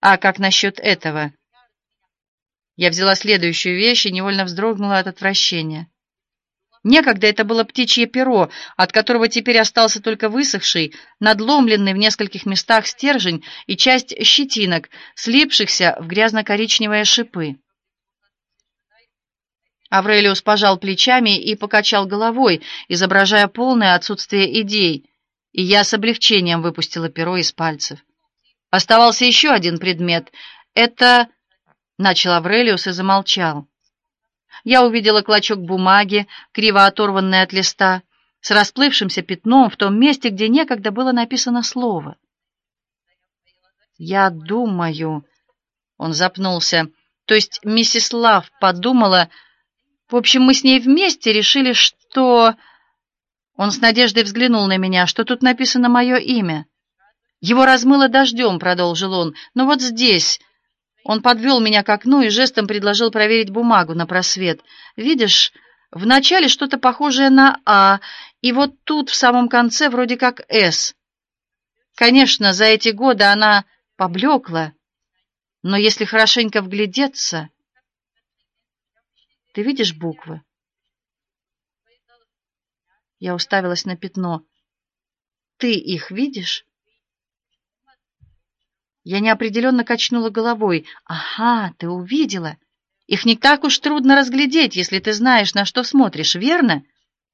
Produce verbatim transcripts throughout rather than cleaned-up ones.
А как насчет этого? Я взяла следующую вещь и невольно вздрогнула от отвращения. Некогда это было птичье перо, от которого теперь остался только высохший, надломленный в нескольких местах стержень и часть щетинок, слипшихся в грязно-коричневые шипы. Аврелиус пожал плечами и покачал головой, изображая полное отсутствие идей, и я с облегчением выпустила перо из пальцев. Оставался еще один предмет. Это... Начал Аврелиус и замолчал. Я увидела клочок бумаги, криво оторванный от листа, с расплывшимся пятном в том месте, где некогда было написано слово. «Я думаю...» Он запнулся. То есть миссис Лав подумала... В общем, мы с ней вместе решили, что... Он с надеждой взглянул на меня, что тут написано мое имя. Его размыло дождем, продолжил он, но вот здесь... Он подвел меня к окну и жестом предложил проверить бумагу на просвет. Видишь, в начале что-то похожее на «А», и вот тут в самом конце вроде как «С». Конечно, за эти годы она поблекла, но если хорошенько вглядеться... Ты видишь буквы? Я уставилась на пятно. Ты их видишь? Я неопределенно качнула головой. Ага, ты увидела. Их не так уж трудно разглядеть, если ты знаешь, на что смотришь, верно?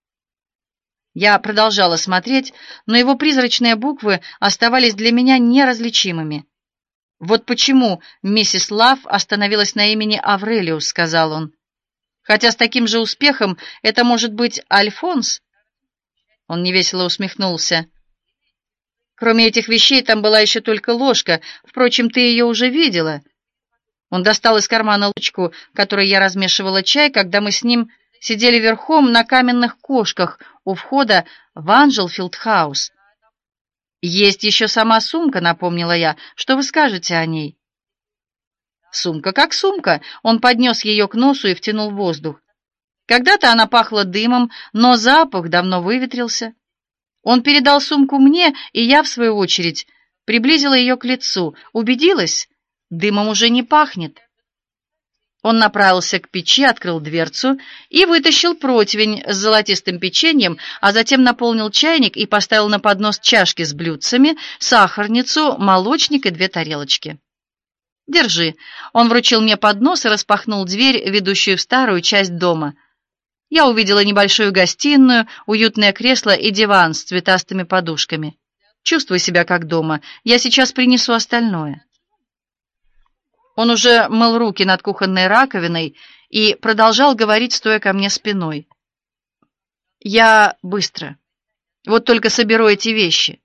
Я продолжала смотреть, но его призрачные буквы оставались для меня неразличимыми. Вот почему миссис Лав остановилась на имени Аврелиус, сказал он. Хотя с таким же успехом это может быть Альфонс. Он невесело усмехнулся. Кроме этих вещей, там была еще только ложка. Впрочем, ты ее уже видела. Он достал из кармана ложку, которой я размешивала чай, когда мы с ним сидели верхом на каменных кошках у входа в Анджелфилд-хаус. Есть еще сама сумка, напомнила я. Что вы скажете о ней? Сумка как сумка. Он поднес ее к носу и втянул воздух. Когда-то она пахла дымом, но запах давно выветрился. Он передал сумку мне, и я, в свою очередь, приблизила ее к лицу. Убедилась, дымом уже не пахнет. Он направился к печи, открыл дверцу и вытащил противень с золотистым печеньем, а затем наполнил чайник и поставил на поднос чашки с блюдцами, сахарницу, молочник и две тарелочки. «Держи». Он вручил мне поднос и распахнул дверь, ведущую в старую часть дома. Я увидела небольшую гостиную, уютное кресло и диван с цветастыми подушками. Чувствуй себя как дома. Я сейчас принесу остальное. Он уже мыл руки над кухонной раковиной и продолжал говорить, стоя ко мне спиной. Я быстро. Вот только соберу эти вещи.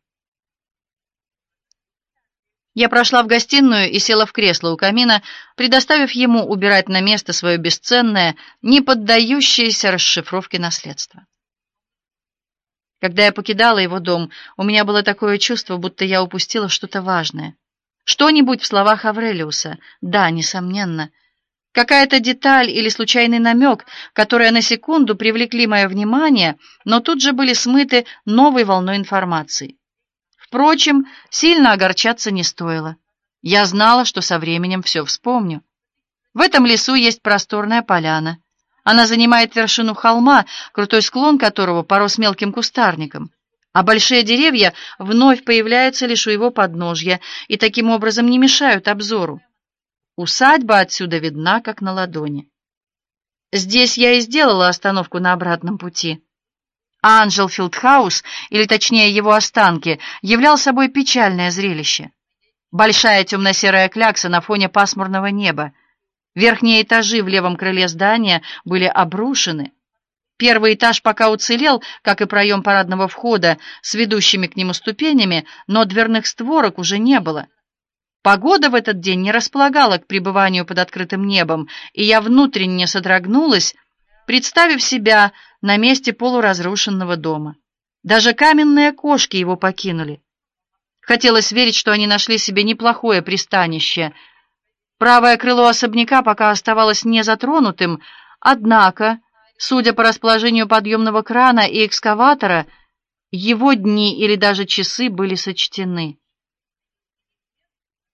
Я прошла в гостиную и села в кресло у камина, предоставив ему убирать на место свое бесценное, не поддающееся расшифровке наследство. Когда я покидала его дом, у меня было такое чувство, будто я упустила что-то важное. Что-нибудь в словах Аврелиуса, да, несомненно. Какая-то деталь или случайный намек, которые на секунду привлекли мое внимание, но тут же были смыты новой волной информации. Впрочем, сильно огорчаться не стоило. Я знала, что со временем все вспомню. В этом лесу есть просторная поляна. Она занимает вершину холма, крутой склон которого порос мелким кустарником, а большие деревья вновь появляются лишь у его подножья и таким образом не мешают обзору. Усадьба отсюда видна, как на ладони. Здесь я и сделала остановку на обратном пути. Анджелфилд-хаус, или точнее его останки, являл собой печальное зрелище. Большая темно-серая клякса на фоне пасмурного неба. Верхние этажи в левом крыле здания были обрушены. Первый этаж пока уцелел, как и проем парадного входа с ведущими к нему ступенями, но дверных створок уже не было. Погода в этот день не располагала к пребыванию под открытым небом, и я внутренне содрогнулась, представив себя на месте полуразрушенного дома. Даже каменные кошки его покинули. Хотелось верить, что они нашли себе неплохое пристанище. Правое крыло особняка пока оставалось незатронутым, однако, судя по расположению подъемного крана и экскаватора, его дни или даже часы были сочтены.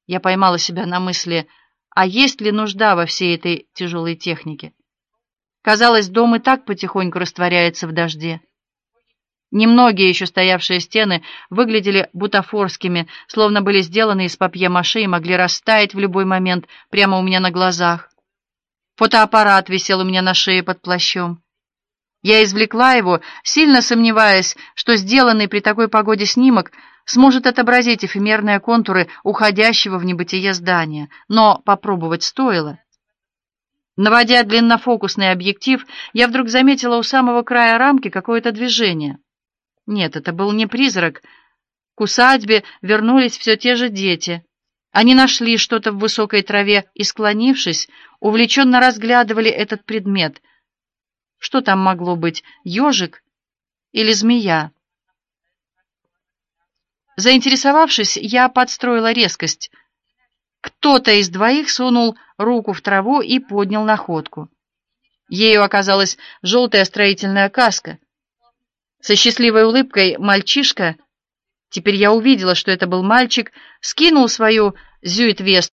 Я поймала себя на мысли, а есть ли нужда во всей этой тяжелой технике? Казалось, дом и так потихоньку растворяется в дожде. Немногие еще стоявшие стены выглядели бутафорскими, словно были сделаны из папье-маше и могли растаять в любой момент прямо у меня на глазах. Фотоаппарат висел у меня на шее под плащом. Я извлекла его, сильно сомневаясь, что сделанный при такой погоде снимок сможет отобразить эфемерные контуры уходящего в небытие здания, но попробовать стоило. Наводя длиннофокусный объектив, я вдруг заметила у самого края рамки какое-то движение. Нет, это был не призрак. К усадьбе вернулись все те же дети. Они нашли что-то в высокой траве и, склонившись, увлеченно разглядывали этот предмет. Что там могло быть, ежик или змея? Заинтересовавшись, я подстроила резкость. Кто-то из двоих сунул руку в траву и поднял находку. Ею оказалась желтая строительная каска. Со счастливой улыбкой мальчишка, теперь я увидела, что это был мальчик, скинул свою зюит-вест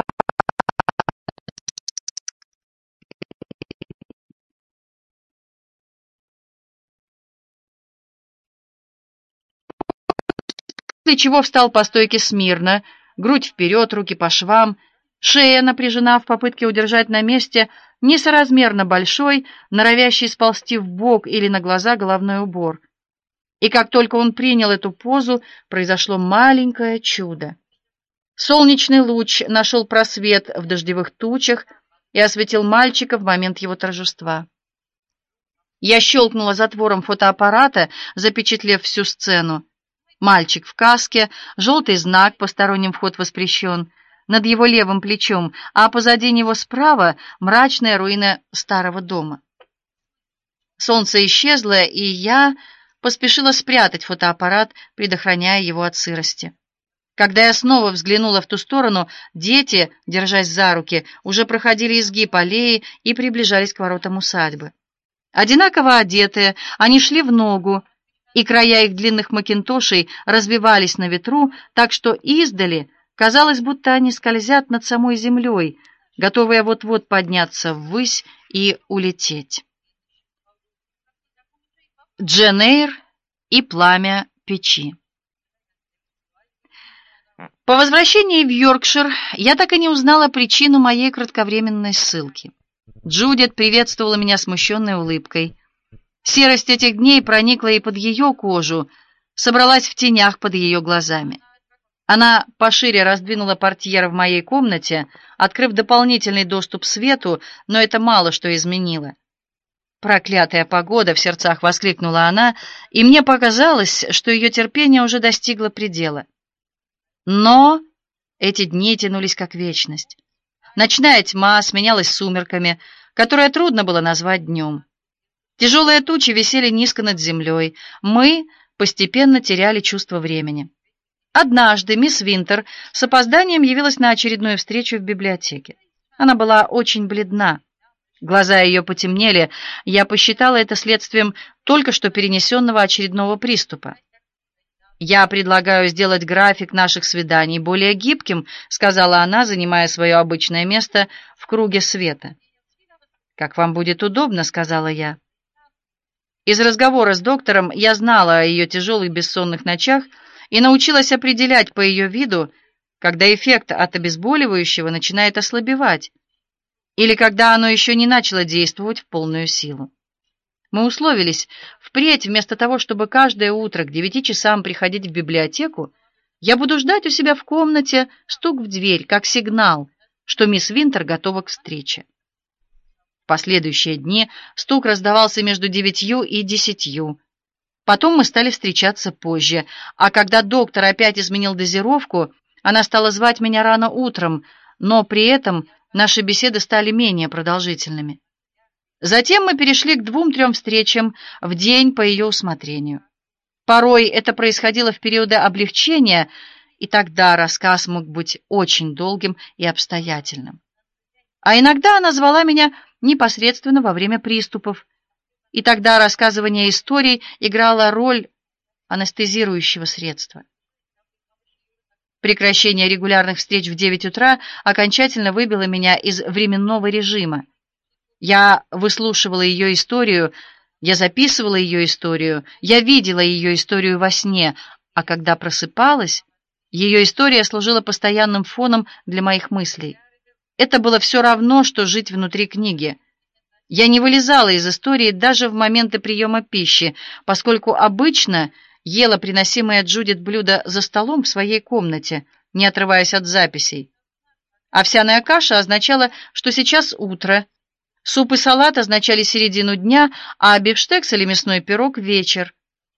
после чего встал по стойке смирно, грудь вперед, руки по швам, шея напряжена в попытке удержать на месте несоразмерно большой, норовящий сползти в бок или на глаза головной убор. И как только он принял эту позу, произошло маленькое чудо. Солнечный луч нашел просвет в дождевых тучах и осветил мальчика в момент его торжества. Я щелкнула затвором фотоаппарата, запечатлев всю сцену. Мальчик в каске, желтый знак «Посторонним вход воспрещен» над его левым плечом, а позади него справа мрачная руина старого дома. Солнце исчезло, и я поспешила спрятать фотоаппарат, предохраняя его от сырости. Когда я снова взглянула в ту сторону, дети, держась за руки, уже проходили изгиб аллеи и приближались к воротам усадьбы. Одинаково одетые, они шли в ногу, и края их длинных макинтошей развивались на ветру, так что издали казалось, будто они скользят над самой землей, готовые вот-вот подняться ввысь и улететь. Джен Эйр и пламя печи. По возвращении в Йоркшир я так и не узнала причину моей кратковременной ссылки. Джудит приветствовала меня смущенной улыбкой. Серость этих дней проникла и под ее кожу, собралась в тенях под ее глазами. Она пошире раздвинула портьеры в моей комнате, открыв дополнительный доступ свету, но это мало что изменило. «Проклятая погода!» — в сердцах воскликнула она, и мне показалось, что ее терпение уже достигло предела. Но эти дни тянулись как вечность. Ночная тьма сменялась сумерками, которые трудно было назвать днем. Тяжелые тучи висели низко над землей. Мы постепенно теряли чувство времени. Однажды мисс Винтер с опозданием явилась на очередную встречу в библиотеке. Она была очень бледна. Глаза ее потемнели. Я посчитала это следствием только что перенесенного очередного приступа. «Я предлагаю сделать график наших свиданий более гибким», сказала она, занимая свое обычное место в круге света. «Как вам будет удобно», сказала я. Из разговора с доктором я знала о ее тяжелых бессонных ночах и научилась определять по ее виду, когда эффект от обезболивающего начинает ослабевать, или когда оно еще не начало действовать в полную силу. Мы условились, впредь вместо того, чтобы каждое утро к девяти часам приходить в библиотеку, я буду ждать у себя в комнате стук в дверь, как сигнал, что мисс Винтер готова к встрече. В последующие дни стук раздавался между девятью и десятью. Потом мы стали встречаться позже, а когда доктор опять изменил дозировку, она стала звать меня рано утром, но при этом наши беседы стали менее продолжительными. Затем мы перешли к двум-трем встречам в день по ее усмотрению. Порой это происходило в периоды облегчения, и тогда рассказ мог быть очень долгим и обстоятельным. А иногда она звала меня непосредственно во время приступов, и тогда рассказывание историй играло роль анестезирующего средства. Прекращение регулярных встреч в девять утра окончательно выбило меня из временного режима. Я выслушивала ее историю, я записывала ее историю, я видела ее историю во сне, а когда просыпалась, ее история служила постоянным фоном для моих мыслей. Это было все равно, что жить внутри книги. Я не вылезала из истории даже в моменты приема пищи, поскольку обычно ела приносимое Джудит блюдо за столом в своей комнате, не отрываясь от записей. Овсяная каша означала, что сейчас утро, суп и салат означали середину дня, а бифштекс или мясной пирог — вечер.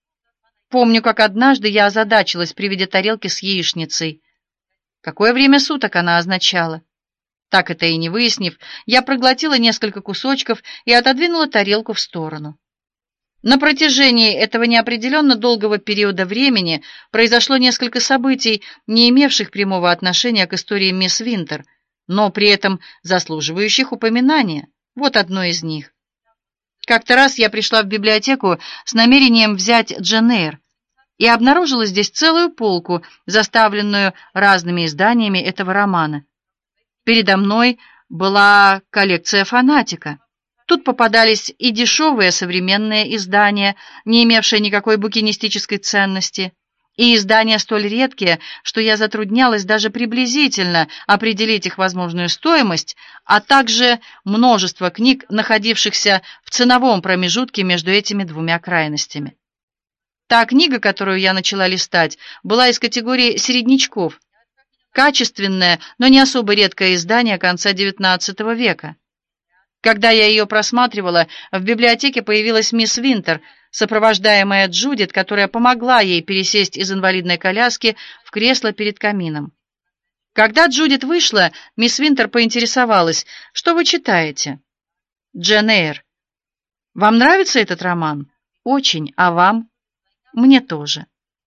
Помню, как однажды я озадачилась при виде тарелки с яичницей. Какое время суток она означала? Так это и не выяснив, я проглотила несколько кусочков и отодвинула тарелку в сторону. На протяжении этого неопределенно долгого периода времени произошло несколько событий, не имевших прямого отношения к истории мисс Винтер, но при этом заслуживающих упоминания. Вот одно из них. Как-то раз я пришла в библиотеку с намерением взять Джейн Эйр и обнаружила здесь целую полку, заставленную разными изданиями этого романа. Передо мной была коллекция «Фанатика». Тут попадались и дешевые современные издания, не имевшие никакой букинистической ценности, и издания столь редкие, что я затруднялась даже приблизительно определить их возможную стоимость, а также множество книг, находившихся в ценовом промежутке между этими двумя крайностями. Та книга, которую я начала листать, была из категории середнячков, качественное, но не особо редкое издание конца девятнадцатого века. Когда я ее просматривала, в библиотеке появилась мисс Винтер, сопровождаемая Джудит, которая помогла ей пересесть из инвалидной коляски в кресло перед камином. Когда Джудит вышла, мисс Винтер поинтересовалась: «Что вы читаете?» «Джейн Эйр». «Вам нравится этот роман?» «Очень. А вам?» «Мне тоже».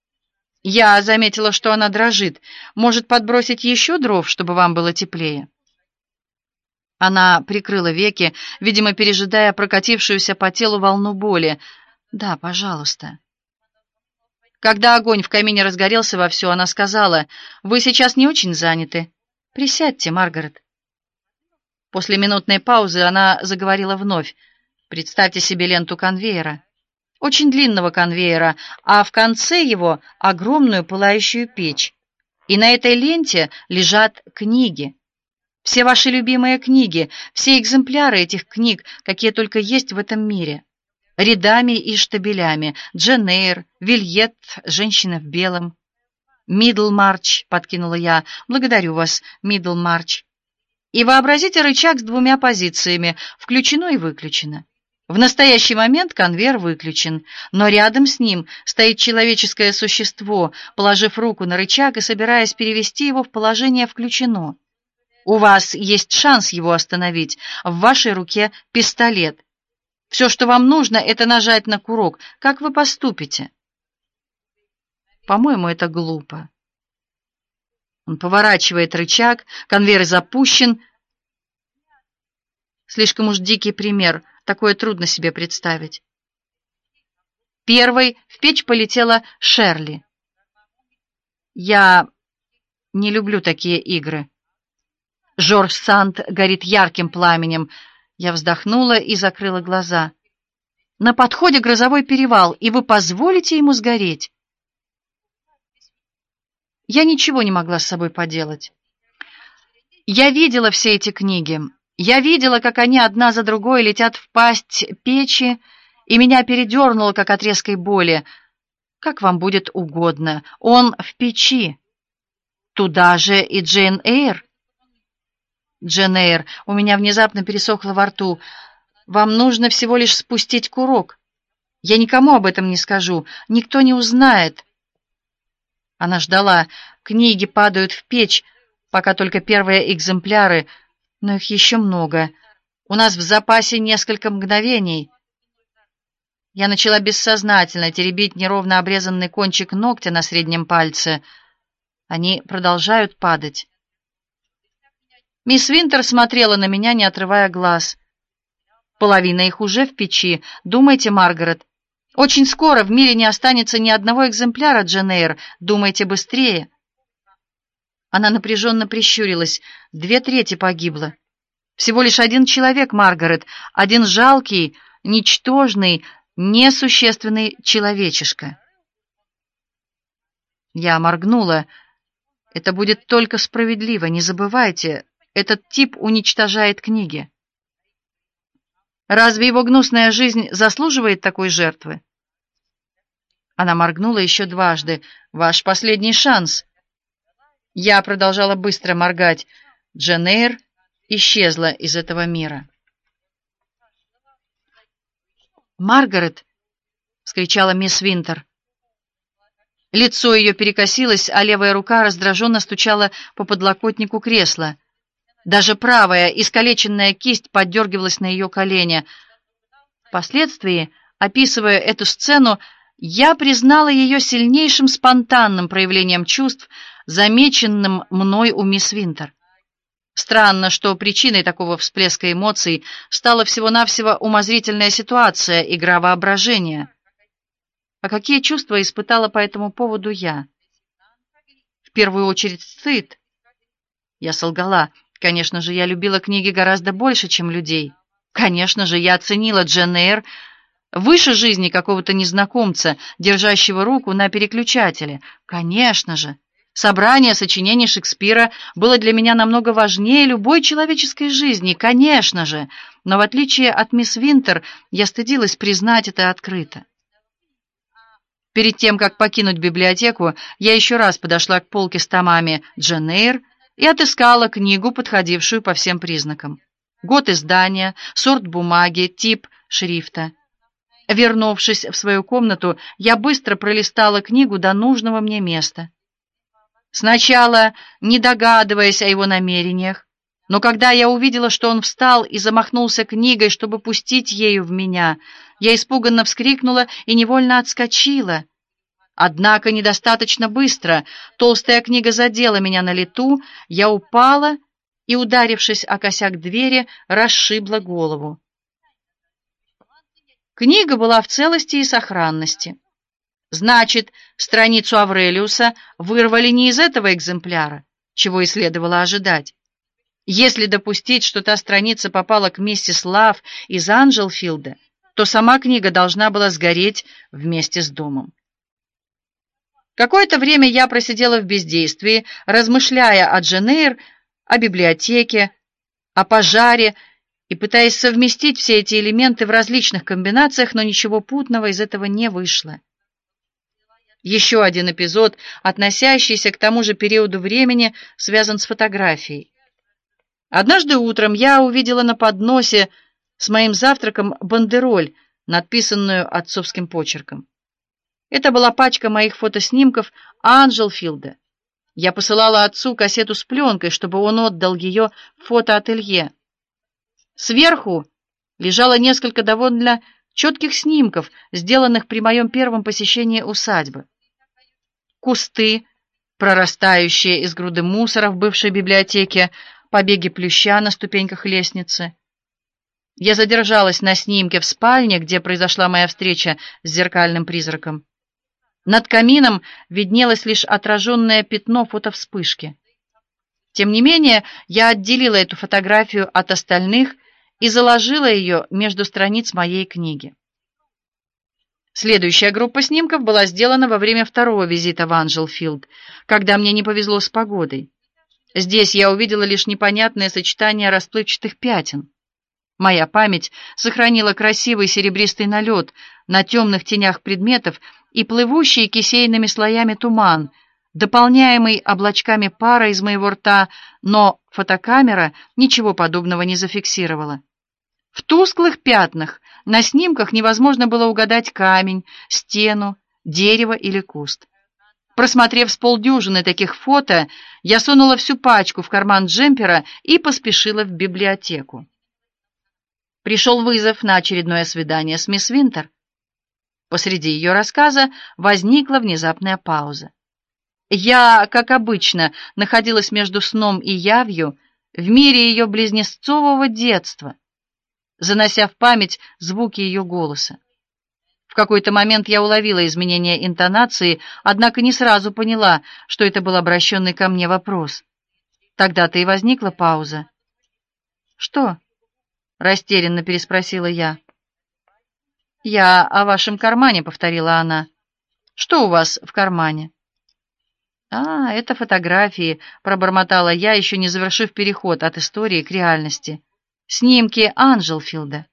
Я заметила, что она дрожит. «Может, подбросить еще дров, чтобы вам было теплее?» Она прикрыла веки, видимо, пережидая прокатившуюся по телу волну боли. «Да, пожалуйста». Когда огонь в камине разгорелся вовсю, она сказала: «Вы сейчас не очень заняты. Присядьте, Маргарет». После минутной паузы она заговорила вновь. «Представьте себе ленту конвейера. Очень длинного конвейера, а в конце его огромную пылающую печь. И на этой ленте лежат книги. Все ваши любимые книги, все экземпляры этих книг, какие только есть в этом мире. Рядами и штабелями. Джейн Эйр, Вильет, Женщина в белом». «Мидлмарч», — подкинула я. «Благодарю вас, Мидлмарч». И вообразите рычаг с двумя позициями, включено и выключено. В настоящий момент конвейер выключен, но рядом с ним стоит человеческое существо, положив руку на рычаг и собираясь перевести его в положение «включено». У вас есть шанс его остановить. В вашей руке пистолет. Все, что вам нужно, это нажать на курок. Как вы поступите? По-моему, это глупо. Он поворачивает рычаг, конвейер запущен. Слишком уж дикий пример. Такое трудно себе представить. Первой в печь полетела Шерли. Я не люблю такие игры. Жорж Санд горит ярким пламенем. Я вздохнула и закрыла глаза. На подходе грозовой перевал, и вы позволите ему сгореть? Я ничего не могла с собой поделать. Я видела все эти книги. Я видела, как они одна за другой летят в пасть печи, и меня передернуло, как от резкой боли. Как вам будет угодно. Он в печи. Туда же и Джейн Эйр. Джейн Эйр, у меня внезапно пересохло во рту. Вам нужно всего лишь спустить курок. Я никому об этом не скажу. Никто не узнает. Она ждала. Книги падают в печь, пока только первые экземпляры, но их еще много. У нас в запасе несколько мгновений. Я начала бессознательно теребить неровно обрезанный кончик ногтя на среднем пальце. Они продолжают падать. Мисс Винтер смотрела на меня, не отрывая глаз. Половина их уже в печи. Думайте, Маргарет. Очень скоро в мире не останется ни одного экземпляра Джейн Эйр. Думайте быстрее. Она напряженно прищурилась. Две трети погибло. Всего лишь один человек, Маргарет, один жалкий, ничтожный, несущественный человечишка. Я моргнула. Это будет только справедливо, не забывайте, этот тип уничтожает книги. Разве его гнусная жизнь заслуживает такой жертвы? Она моргнула еще дважды. Ваш последний шанс. Я продолжала быстро моргать. Джейн Эйр исчезла из этого мира. «Маргарет!» — вскричала мисс Винтер. Лицо ее перекосилось, а левая рука раздраженно стучала по подлокотнику кресла. Даже правая, искалеченная кисть поддергивалась на ее колене. Впоследствии, описывая эту сцену, я признала ее сильнейшим спонтанным проявлением чувств, замеченным мной у мисс Винтер. Странно, что причиной такого всплеска эмоций стала всего-навсего умозрительная ситуация, игра воображения. А какие чувства испытала по этому поводу я? В первую очередь стыд. Я солгала. Конечно же, я любила книги гораздо больше, чем людей. Конечно же, я оценила Джейн Эйр выше жизни какого-то незнакомца, держащего руку на переключателе. Конечно же, собрание сочинений Шекспира было для меня намного важнее любой человеческой жизни. Конечно же, но в отличие от мисс Винтер, я стыдилась признать это открыто. Перед тем, как покинуть библиотеку, я еще раз подошла к полке с томами Джейн Эйр и отыскала книгу, подходившую по всем признакам. Год издания, сорт бумаги, тип шрифта. Вернувшись в свою комнату, я быстро пролистала книгу до нужного мне места. Сначала не догадываясь о его намерениях, но когда я увидела, что он встал и замахнулся книгой, чтобы пустить ею в меня, я испуганно вскрикнула и невольно отскочила. Однако недостаточно быстро. Толстая книга задела меня на лету, я упала и, ударившись о косяк двери, расшибла голову. Книга была в целости и сохранности. Значит, страницу Аврелиуса вырвали не из этого экземпляра, чего и следовало ожидать. Если допустить, что та страница попала к миссис Лав из Анджелфилда, то сама книга должна была сгореть вместе с домом. Какое-то время я просидела в бездействии, размышляя о Джейн Эйр, о библиотеке, о пожаре и пытаясь совместить все эти элементы в различных комбинациях, но ничего путного из этого не вышло. Еще один эпизод, относящийся к тому же периоду времени, связан с фотографией. Однажды утром я увидела на подносе с моим завтраком бандероль, надписанную отцовским почерком. Это была пачка моих фотоснимков Анджелфилда. Я посылала отцу кассету с пленкой, чтобы он отдал ее в фотоателье. Сверху лежало несколько довольно четких снимков, сделанных при моем первом посещении усадьбы. Кусты, прорастающие из груды мусора в бывшей библиотеке, побеги плюща на ступеньках лестницы. Я задержалась на снимке в спальне, где произошла моя встреча с зеркальным призраком. Над камином виднелось лишь отраженное пятно фотовспышки. Тем не менее, я отделила эту фотографию от остальных и заложила ее между страниц моей книги. Следующая группа снимков была сделана во время второго визита в Анджелфилд, когда мне не повезло с погодой. Здесь я увидела лишь непонятное сочетание расплывчатых пятен. Моя память сохранила красивый серебристый налет на темных тенях предметов и плывущий кисейными слоями туман, дополняемый облачками пара из моего рта, но фотокамера ничего подобного не зафиксировала. В тусклых пятнах на снимках невозможно было угадать камень, стену, дерево или куст. Просмотрев с полдюжины таких фото, я сунула всю пачку в карман джемпера и поспешила в библиотеку. Пришел вызов на очередное свидание с мисс Винтер. Посреди ее рассказа возникла внезапная пауза. Я, как обычно, находилась между сном и явью в мире ее близнецового детства, занося в память звуки ее голоса. В какой-то момент я уловила изменение интонации, однако не сразу поняла, что это был обращенный ко мне вопрос. Тогда-то и возникла пауза. «Что?» — растерянно переспросила я. «Я о вашем кармане», — повторила она. «Что у вас в кармане?» «А, это фотографии», — пробормотала я, еще не завершив переход от истории к реальности. «Снимки Анджелфилда».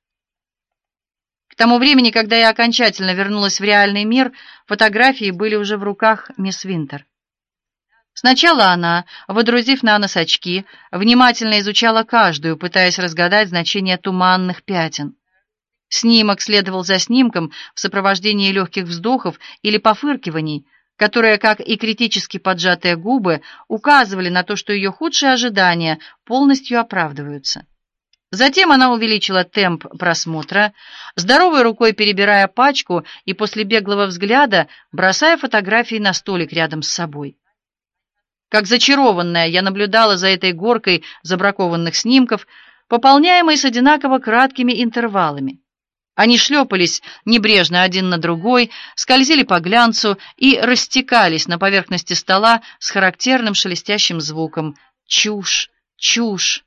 К тому времени, когда я окончательно вернулась в реальный мир, фотографии были уже в руках мисс Винтер. Сначала она, водрузив на нос очки, внимательно изучала каждую, пытаясь разгадать значение туманных пятен. Снимок следовал за снимком в сопровождении легких вздохов или пофыркиваний, которые, как и критически поджатые губы, указывали на то, что ее худшие ожидания полностью оправдываются. Затем она увеличила темп просмотра, здоровой рукой перебирая пачку и после беглого взгляда бросая фотографии на столик рядом с собой. Как зачарованная, я наблюдала за этой горкой забракованных снимков, пополняемой с одинаково краткими интервалами. Они шлепались небрежно один на другой, скользили по глянцу и растекались на поверхности стола с характерным шелестящим звуком. Чушь, чушь.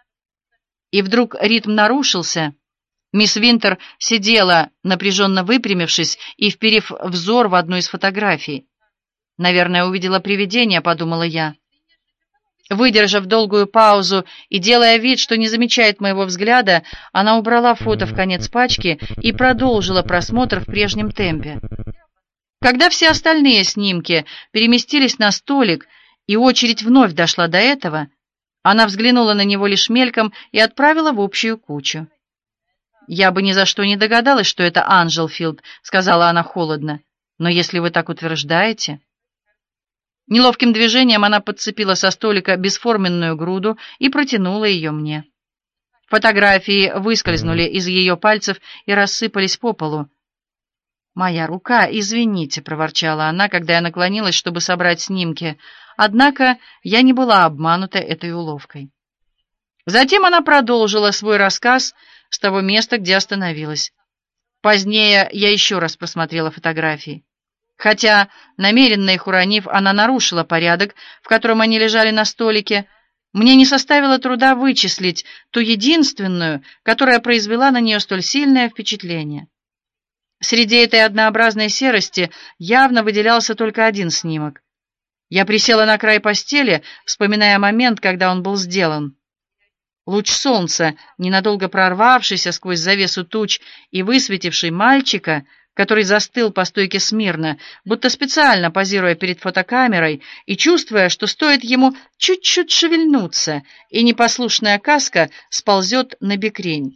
И вдруг ритм нарушился. Мисс Винтер сидела, напряженно выпрямившись и вперев взор в одну из фотографий. «Наверное, увидела привидение», — подумала я. Выдержав долгую паузу и делая вид, что не замечает моего взгляда, она убрала фото в конец пачки и продолжила просмотр в прежнем темпе. Когда все остальные снимки переместились на столик, и очередь вновь дошла до этого, она взглянула на него лишь мельком и отправила в общую кучу. «Я бы ни за что не догадалась, что это Анджелфилд», — сказала она холодно. «Но если вы так утверждаете...» Неловким движением она подцепила со столика бесформенную груду и протянула ее мне. Фотографии выскользнули из ее пальцев и рассыпались по полу. «Моя рука, извините», — проворчала она, когда я наклонилась, чтобы собрать снимки. Однако я не была обманута этой уловкой. Затем она продолжила свой рассказ с того места, где остановилась. Позднее я еще раз просмотрела фотографии. Хотя, намеренно их уронив, она нарушила порядок, в котором они лежали на столике, мне не составило труда вычислить ту единственную, которая произвела на нее столь сильное впечатление. Среди этой однообразной серости явно выделялся только один снимок. Я присела на край постели, вспоминая момент, когда он был сделан. Луч солнца, ненадолго прорвавшийся сквозь завесу туч и высветивший мальчика, который застыл по стойке смирно, будто специально позируя перед фотокамерой и чувствуя, что стоит ему чуть-чуть шевельнуться, и непослушная каска сползет на бекрень.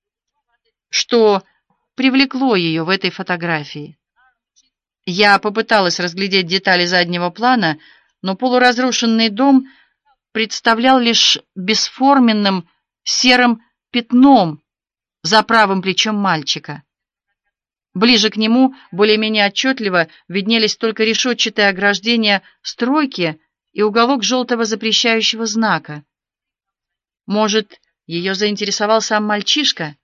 Что привлекло ее в этой фотографии? Я попыталась разглядеть детали заднего плана, но полуразрушенный дом представлял лишь бесформенным серым пятном за правым плечом мальчика. Ближе к нему более-менее отчетливо виднелись только решетчатые ограждения стройки и уголок желтого запрещающего знака. Может, ее заинтересовал сам мальчишка?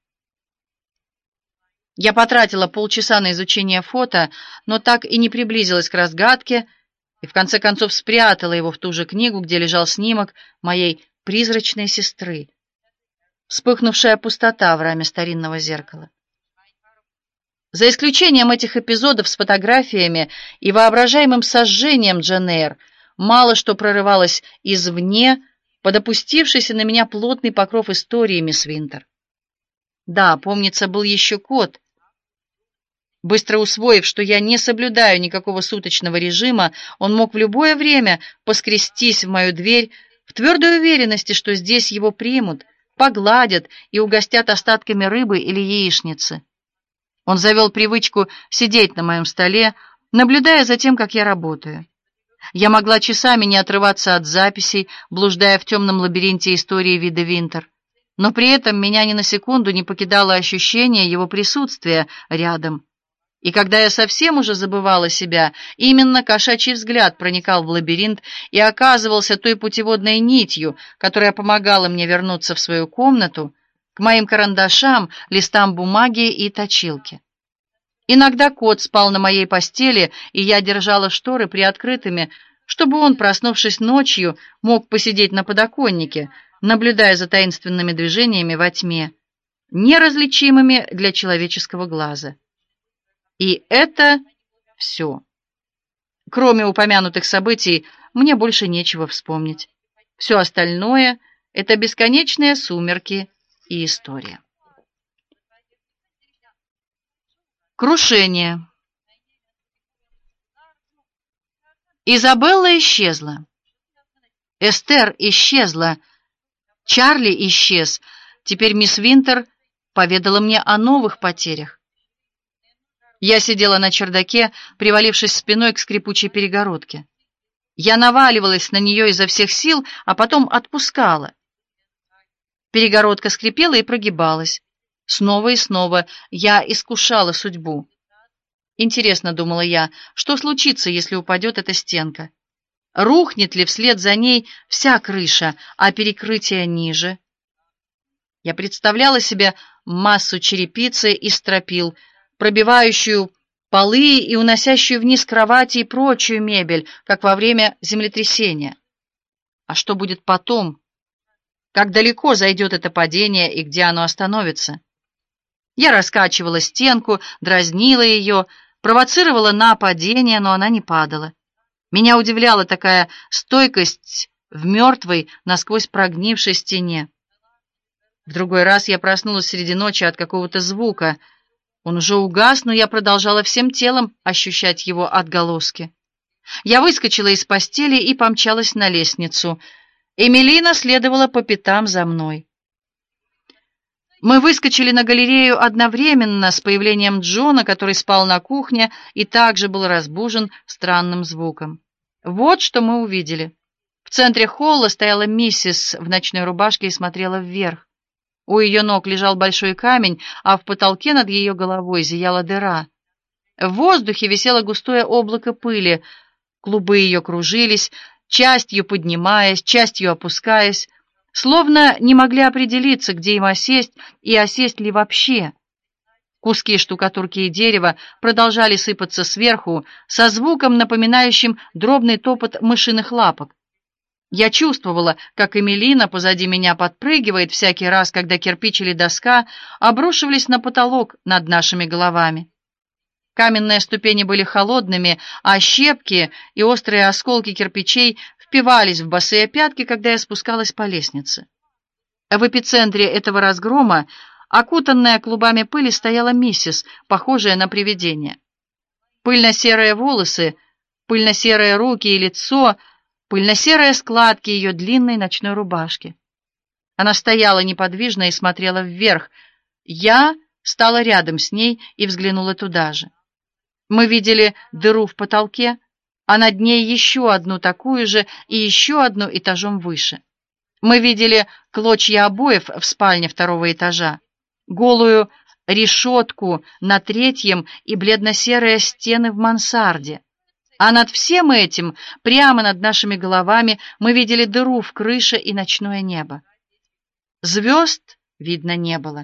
Я потратила полчаса на изучение фото, но так и не приблизилась к разгадке и в конце концов спрятала его в ту же книгу, где лежал снимок моей призрачной сестры. Вспыхнувшая пустота в раме старинного зеркала. За исключением этих эпизодов с фотографиями и воображаемым сожжением Джен Эйр, мало что прорывалось извне под опустившийся на меня плотный покров истории мисс Винтер. Да, помнится, был еще кот. Быстро усвоив, что я не соблюдаю никакого суточного режима, он мог в любое время поскрестись в мою дверь в твердой уверенности, что здесь его примут, погладят и угостят остатками рыбы или яичницы. Он завел привычку сидеть на моем столе, наблюдая за тем, как я работаю. Я могла часами не отрываться от записей, блуждая в темном лабиринте истории вида Винтер, но при этом меня ни на секунду не покидало ощущение его присутствия рядом. И когда я совсем уже забывала себя, именно кошачий взгляд проникал в лабиринт и оказывался той путеводной нитью, которая помогала мне вернуться в свою комнату, к моим карандашам, листам бумаги и точилке. Иногда кот спал на моей постели, и я держала шторы приоткрытыми, чтобы он, проснувшись ночью, мог посидеть на подоконнике, наблюдая за таинственными движениями во тьме, неразличимыми для человеческого глаза. И это все. Кроме упомянутых событий, мне больше нечего вспомнить. Все остальное — это бесконечные сумерки и история. Крушение. Изабелла исчезла. Эстер исчезла. Чарли исчез. Теперь мисс Винтер поведала мне о новых потерях. Я сидела на чердаке, привалившись спиной к скрипучей перегородке. Я наваливалась на нее изо всех сил, а потом отпускала. Перегородка скрипела и прогибалась. Снова и снова я искушала судьбу. Интересно, думала я, что случится, если упадет эта стенка? Рухнет ли вслед за ней вся крыша, а перекрытие ниже? Я представляла себе массу черепицы и стропил, пробивающую полы и уносящую вниз кровати и прочую мебель, как во время землетрясения. А что будет потом? Как далеко зайдет это падение и где оно остановится? Я раскачивала стенку, дразнила ее, провоцировала на падение, но она не падала. Меня удивляла такая стойкость в мертвой, насквозь прогнившей стене. В другой раз я проснулась среди ночи от какого-то звука. Он уже угас, но я продолжала всем телом ощущать его отголоски. Я выскочила из постели и помчалась на лестницу. Эмилина следовала по пятам за мной. Мы выскочили на галерею одновременно с появлением Джона, который спал на кухне и также был разбужен странным звуком. Вот что мы увидели. В центре холла стояла миссис в ночной рубашке и смотрела вверх. У ее ног лежал большой камень, а в потолке над ее головой зияла дыра. В воздухе висело густое облако пыли. Клубы ее кружились, частью поднимаясь, частью опускаясь, словно не могли определиться, где им осесть и осесть ли вообще. Куски штукатурки и дерева продолжали сыпаться сверху со звуком, напоминающим дробный топот мышиных лапок. Я чувствовала, как Эмилина позади меня подпрыгивает всякий раз, когда кирпич или доска обрушивались на потолок над нашими головами. Каменные ступени были холодными, а щепки и острые осколки кирпичей впивались в босые пятки, когда я спускалась по лестнице. В эпицентре этого разгрома, окутанная клубами пыли, стояла миссис, похожая на привидение. Пыльно-серые волосы, пыльно-серые руки и лицо, пыльно-серые складки ее длинной ночной рубашки. Она стояла неподвижно и смотрела вверх. Я стала рядом с ней и взглянула туда же. Мы видели дыру в потолке, а над ней еще одну такую же и еще одну этажом выше. Мы видели клочья обоев в спальне второго этажа, голую решетку на третьем и бледно-серые стены в мансарде. А над всем этим, прямо над нашими головами, мы видели дыру в крыше и ночное небо. Звезд видно не было.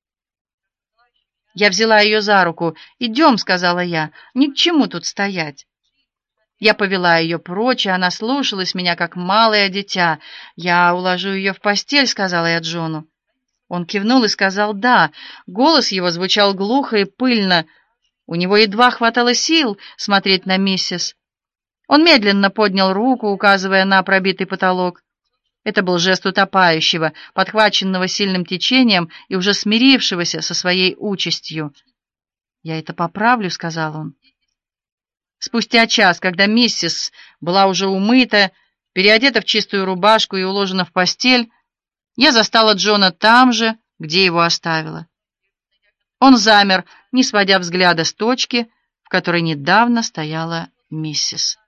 Я взяла ее за руку. «Идем», — сказала я, — «ни к чему тут стоять». Я повела ее прочь, и она слушалась меня, как малое дитя. «Я уложу ее в постель», — сказала я Джону. Он кивнул и сказал «да». Голос его звучал глухо и пыльно. У него едва хватало сил смотреть на миссис. Он медленно поднял руку, указывая на пробитый потолок. Это был жест утопающего, подхваченного сильным течением и уже смирившегося со своей участью. «Я это поправлю», — сказал он. Спустя час, когда миссис была уже умыта, переодета в чистую рубашку и уложена в постель, я застала Джона там же, где его оставила. Он замер, не сводя взгляда с точки, в которой недавно стояла миссис.